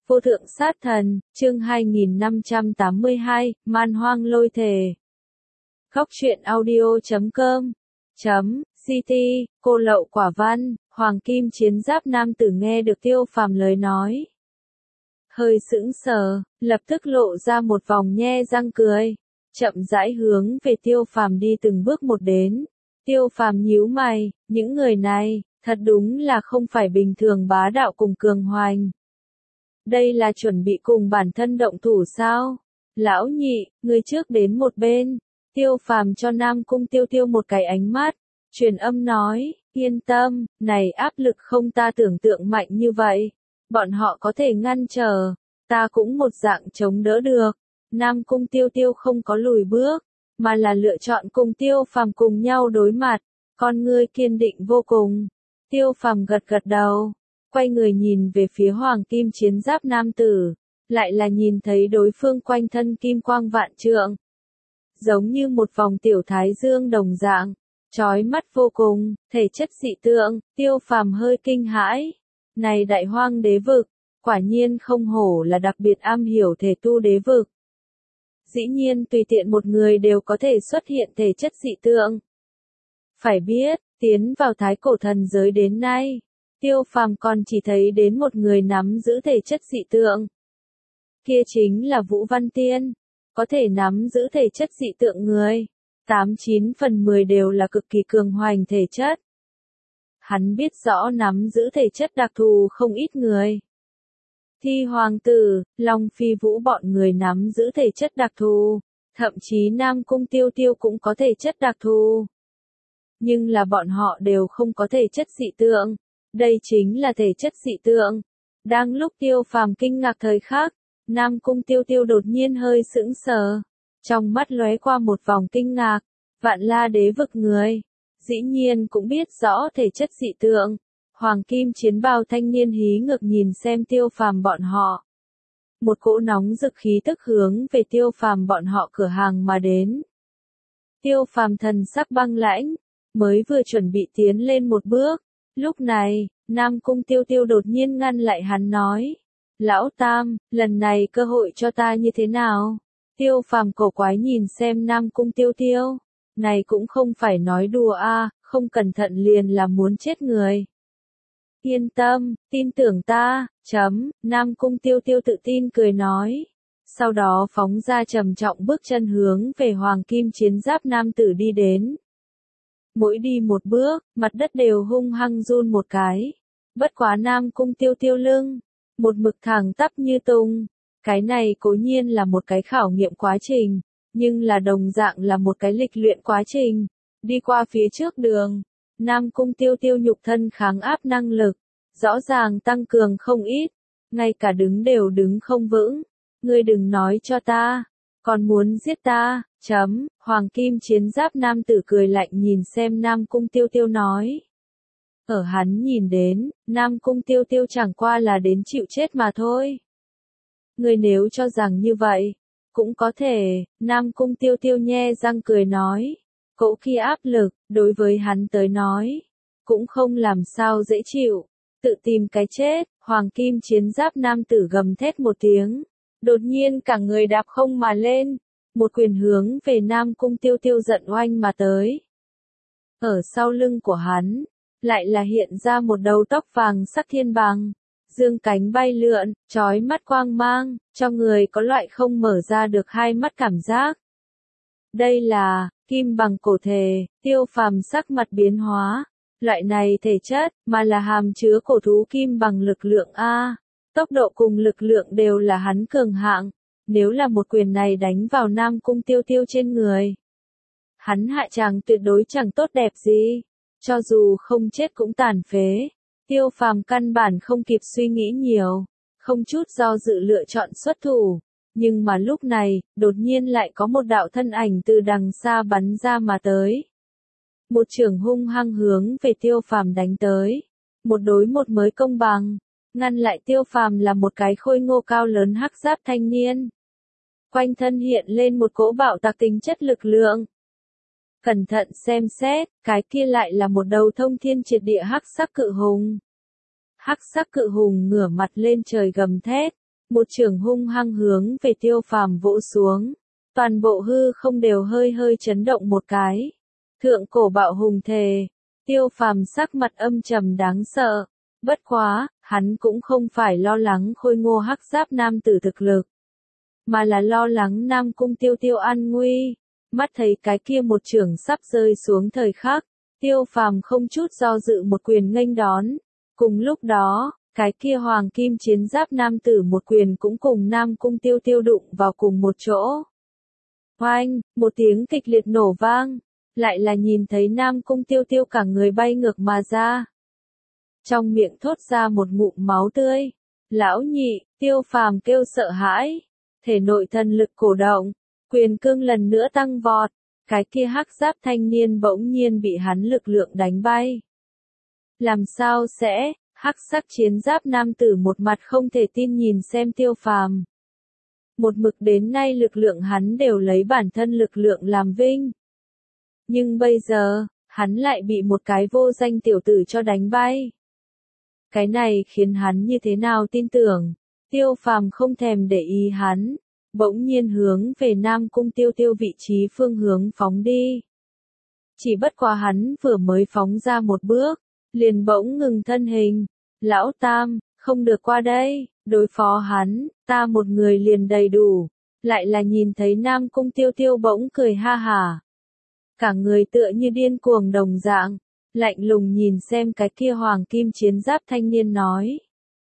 Vô thượng sát thần, chương 2582, man hoang lôi thể. Góc truyện audio.com .ct, cô lậu quả văn, hoàng kim chiến giáp nam tử nghe được Tiêu Phàm lời nói. Hơi sững sờ, lập tức lộ ra một vòng nhe răng cười, chậm rãi hướng về Tiêu Phàm đi từng bước một đến. Tiêu Phàm nhíu mày, những người này, thật đúng là không phải bình thường bá đạo cùng cường hoành. Đây là chuẩn bị cùng bản thân động thủ sao? Lão nhị, ngươi trước đến một bên. Tiêu Phàm cho Nam Cung Tiêu Tiêu một cái ánh mắt, truyền âm nói, yên tâm, này áp lực không ta tưởng tượng mạnh như vậy. Bọn họ có thể ngăn trở, ta cũng một dạng chống đỡ được. Nam Cung Tiêu Tiêu không có lùi bước, mà là lựa chọn cùng Tiêu Phàm cùng nhau đối mặt, con ngươi kiên định vô cùng. Tiêu Phàm gật gật đầu, quay người nhìn về phía hoàng kim chiến giáp nam tử, lại là nhìn thấy đối phương quanh thân kim quang vạn trượng. Giống như một vòng tiểu thái dương đồng dạng, chói mắt vô cùng, thể chất dị tượng, Tiêu Phàm hơi kinh hãi. Này đại hoang đế vực, quả nhiên không hổ là đặc biệt am hiểu thể tu đế vực. Dĩ nhiên tùy tiện một người đều có thể xuất hiện thể chất dị tượng. Phải biết, tiến vào thái cổ thần giới đến nay, Tiêu Phàm còn chỉ thấy đến một người nắm giữ thể chất dị tượng. Kia chính là Vũ Văn Tiên, có thể nắm giữ thể chất dị tượng người, 89 phần 10 đều là cực kỳ cường hoành thể chất. Hắn biết rõ nắm giữ thể chất đặc thù không ít người. Thi hoàng tử, Long Phi Vũ bọn người nắm giữ thể chất đặc thù, thậm chí Nam Cung Tiêu Tiêu cũng có thể chất đặc thù. Nhưng là bọn họ đều không có thể chất dị tượng. Đây chính là thể chất dị tượng. Đang lúc Tiêu Phàm kinh ngạc thời khắc, Nam Cung Tiêu Tiêu đột nhiên hơi sững sờ, trong mắt lóe qua một vòng kinh ngạc. Vạn La đế vực người, dĩ nhiên cũng biết rõ thể chất dị tượng. Hoàng kim chiến bào thanh niên hí ngược nhìn xem Tiêu Phàm bọn họ. Một cỗ nóng rực khí tức hướng về Tiêu Phàm bọn họ cửa hàng mà đến. Tiêu Phàm thần sắc băng lãnh, mới vừa chuẩn bị tiến lên một bước. Lúc này, Nam Cung Tiêu Tiêu đột nhiên ngăn lại hắn nói. Lão Tam, lần này cơ hội cho ta như thế nào? Tiêu Phàm cổ quái nhìn xem Nam Cung Tiêu Tiêu. Này cũng không phải nói đùa a, không cẩn thận liền là muốn chết người. Yên tâm, tin tưởng ta, Nam Cung Tiêu Tiêu tự tin cười nói. Sau đó phóng ra trầm trọng bước chân hướng về hoàng kim chiến giáp nam tử đi đến. Mỗi đi một bước, mặt đất đều hung hăng run một cái. Bất quá Nam Cung Tiêu Tiêu lưng, một mực thẳng tắp như tung. Cái này cố nhiên là một cái khảo nghiệm quá trình, nhưng là đồng dạng là một cái lịch luyện quá trình. Đi qua phía trước đường, Nam Cung Tiêu Tiêu nhục thân kháng áp năng lực, rõ ràng tăng cường không ít, ngay cả đứng đều đứng không vững. Ngươi đừng nói cho ta, còn muốn giết ta, Hoàng kim chiến giáp nam tử cười lạnh nhìn xem Nam Cung Tiêu Tiêu nói. Ở hắn nhìn đến, Nam Cung Tiêu Tiêu chẳng qua là đến chịu chết mà thôi. Ngươi nếu cho rằng như vậy, cũng có thể, Nam Cung Tiêu Tiêu nhe răng cười nói. Cỗ khi áp lực, đối với hắn tới nói, cũng không làm sao dễ chịu. Tự tìm cái chết, hoàng kim chiến giáp nam tử gầm thét một tiếng. Đột nhiên cả người đạp không mà lên, một quyền hướng về Nam Cung Tiêu Tiêu giận oanh mà tới. Ở sau lưng của hắn, lại là hiện ra một đầu tóc vàng sắc thiên bằng, dương cánh bay lượn, chói mắt quang mang, cho người có loại không mở ra được hai mắt cảm giác. Đây là kim bằng cổ thể, Tiêu Phàm sắc mặt biến hóa. Loại này thể chất, mà là hàm chứa cổ thú kim bằng lực lượng A. Tốc độ cùng lực lượng đều là hắn cường hạng. Nếu là một quyền này đánh vào Nam Cung Tiêu Tiêu trên người, hắn hạ tràng tuyệt đối chẳng tốt đẹp gì. Cho dù không chết cũng tàn phế. Tiêu Phàm căn bản không kịp suy nghĩ nhiều, không chút do dự lựa chọn xuất thủ. Nhưng mà lúc này, đột nhiên lại có một đạo thân ảnh từ đằng xa bắn ra mà tới. Một chưởng hung hăng hướng về Tiêu Phàm đánh tới. Một đối một mới công bằng. Ngăn lại Tiêu Phàm là một cái khôi ngô cao lớn hắc giáp thanh niên. Quanh thân hiện lên một cỗ bạo tạc tính chất lực lượng. Cẩn thận xem xét, cái kia lại là một đầu thông thiên triệt địa hắc sắc cự hùng. Hắc sắc cự hùng ngửa mặt lên trời gầm thét. một chưởng hung hăng hướng về Tiêu Phàm vỗ xuống. Toàn bộ hư không đều hơi hơi chấn động một cái. Thượng cổ bạo hùng thề. Tiêu Phàm sắc mặt âm trầm đáng sợ. Bất quá, hắn cũng không phải lo lắng khôi ngô hắc giáp nam tử thực lực, mà là lo lắng Nam Cung Tiêu Tiêu an nguy. Mắt thấy cái kia một chưởng sắp rơi xuống thời khắc, Tiêu Phàm không chút do dự một quyền nghênh đón. Cùng lúc đó, cái kia hoàng kim chiến giáp nam tử một quyền cũng cùng Nam Cung Tiêu Tiêu đụng vào cùng một chỗ. Oanh, một tiếng kịch liệt nổ vang, lại là nhìn thấy Nam Cung Tiêu Tiêu cả người bay ngược mà ra. Trong miệng thốt ra một ngụm máu tươi. Lão nhị, Tiêu Phàm kêu sợ hãi. Thể nội thần lực cổ động, quyền cương lần nữa tăng vọt. Cái kia hắc giáp thanh niên bỗng nhiên bị hắn lực lượng đánh bay. Làm sao sẽ, hắc sắc chiến giáp nam tử một mặt không thể tin nhìn xem Tiêu Phàm. Một mực đến nay lực lượng hắn đều lấy bản thân lực lượng làm vinh. Nhưng bây giờ, hắn lại bị một cái vô danh tiểu tử cho đánh bay. Cái này khiến hắn như thế nào tin tưởng. Tiêu Phàm không thèm để ý hắn, bỗng nhiên hướng về Nam Cung Tiêu Tiêu vị trí phương hướng phóng đi. Chỉ bất quá hắn vừa mới phóng ra một bước, liền bỗng ngừng thân hình. Lão Tam, không được qua đây, đối phó hắn, ta một người liền đầy đủ. Lại là nhìn thấy Nam Cung Tiêu Tiêu bỗng cười ha hả. Cả người tựa như điên cuồng đồng dạng, lạnh lùng nhìn xem cái kia hoàng kim chiến giáp thanh niên nói.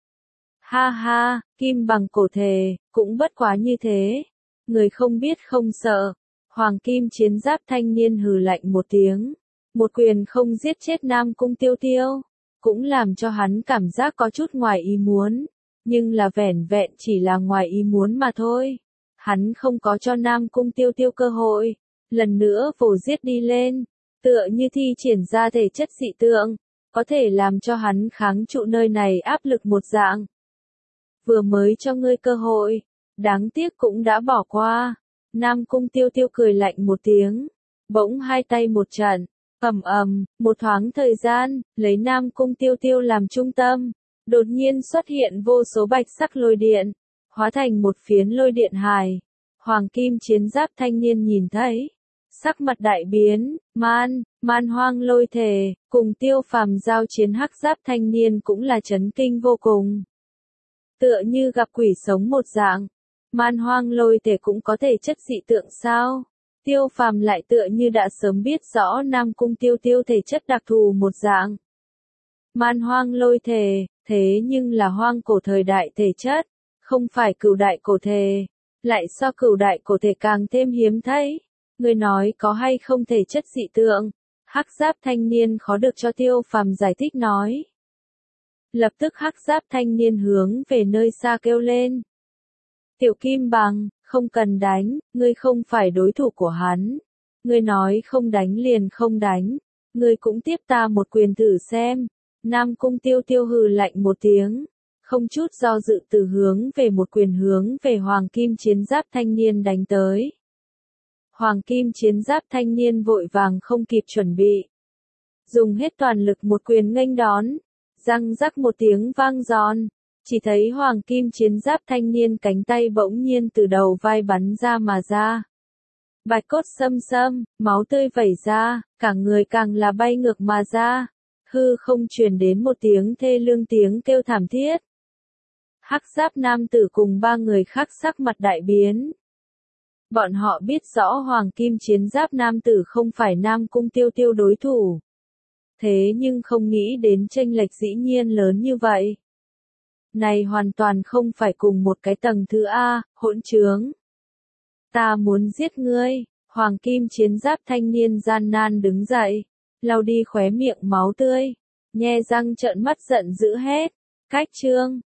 Ha ha, kim bằng cổ thề, cũng bất quá như thế. Người không biết không sợ. Hoàng kim chiến giáp thanh niên hừ lạnh một tiếng. Một quyền không giết chết Nam Cung Tiêu Tiêu. Cũng làm cho hắn cảm giác có chút ngoài ý muốn. Nhưng là vẻn vẹn chỉ là ngoài ý muốn mà thôi. Hắn không có cho Nam Cung Tiêu Tiêu cơ hội. Lần nữa vồ giết đi lên. Tựa như thi triển ra thể chất dị tượng. Có thể làm cho hắn kháng trụ nơi này áp lực một dạng. Vừa mới cho ngươi cơ hội, đáng tiếc cũng đã bỏ qua. Nam Cung Tiêu Tiêu cười lạnh một tiếng, bỗng hai tay một trận, một thoáng thời gian, lấy Nam Cung Tiêu Tiêu làm trung tâm, đột nhiên xuất hiện vô số bạch sắc lôi điện, hóa thành một phiến lôi điện hài. Hoàng kim chiến giáp thanh niên nhìn thấy, sắc mặt đại biến, man hoang lôi thề, cùng Tiêu Phàm giao chiến hắc giáp thanh niên cũng là chấn kinh vô cùng. Tựa như gặp quỷ sống một dạng, man hoang lôi thể cũng có thể chất dị tượng sao? Tiêu Phàm lại tựa như đã sớm biết rõ Nam Cung Tiêu Tiêu thể chất đặc thù một dạng. Man hoang lôi thể, thế nhưng là hoang cổ thời đại thể chất, không phải cửu đại cổ thể, lại so cửu đại cổ thể càng thêm hiếm thấy. Người nói có hay không thể chất dị tượng? Hắc giáp thanh niên khó được cho Tiêu Phàm giải thích nói. Lập tức hắc giáp thanh niên hướng về nơi xa kêu lên. Tiểu Kim Bằng, không cần đánh, ngươi không phải đối thủ của hắn. Ngươi nói không đánh liền không đánh, ngươi cũng tiếp ta một quyền thử xem. Nam Cung Tiêu Tiêu hừ lạnh một tiếng, không chút do dự từ hướng về một quyền hướng về hoàng kim chiến giáp thanh niên đánh tới. Hoàng kim chiến giáp thanh niên vội vàng không kịp chuẩn bị. Dùng hết toàn lực một quyền nghênh đón. Răng rắc một tiếng vang giòn, chỉ thấy hoàng kim chiến giáp thanh niên cánh tay bỗng nhiên từ đầu vai bắn ra mà ra. Bạch cốt xâm xâm, máu tươi vẩy ra, cả người càng là bay ngược mà ra. Hư không truyền đến một tiếng thê lương tiếng kêu thảm thiết. Hắc giáp nam tử cùng ba người khác sắc mặt đại biến. Bọn họ biết rõ hoàng kim chiến giáp nam tử không phải Nam Cung Tiêu Tiêu đối thủ. Thế nhưng không nghĩ đến chênh lệch dĩ nhiên lớn như vậy. Này hoàn toàn không phải cùng một cái tầng thứ A, hỗn trướng. Ta muốn giết ngươi, hoàng kim chiến giáp thanh niên gian nan đứng dậy, lau đi khóe miệng máu tươi, nhe răng trợn mắt giận dữ hét, cách chương.